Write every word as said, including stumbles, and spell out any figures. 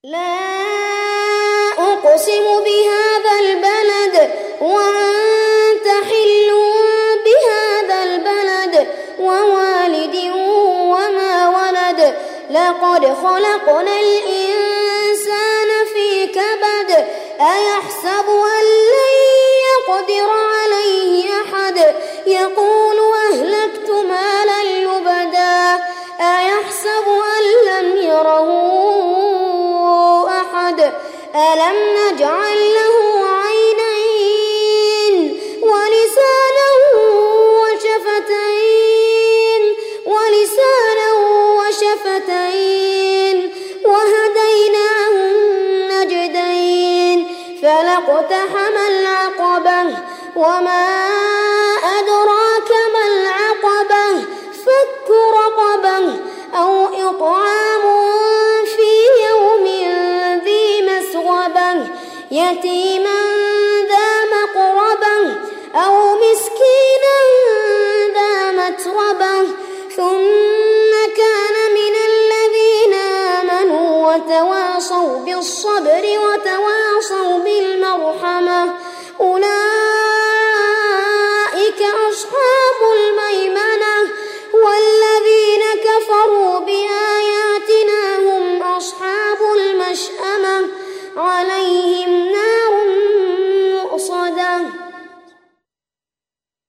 لا أقسم بهذا البلد وأنت حل بهذا البلد ووالد وما ولد لقد خلقنا الإنسان في كبد أيحسب أن لن يقدر عليه أحد يقول أهلكت مالا لبدا أيحسب أن لم يره أحد ألم نجعل له عينين ولسانا وشفتين ولسانا وشفتين وهديناه النجدين فلاقتحم العقبة وما أدراك ما العقبة فك رقبة أو إطعام في يوم ذي مسغبة يتيما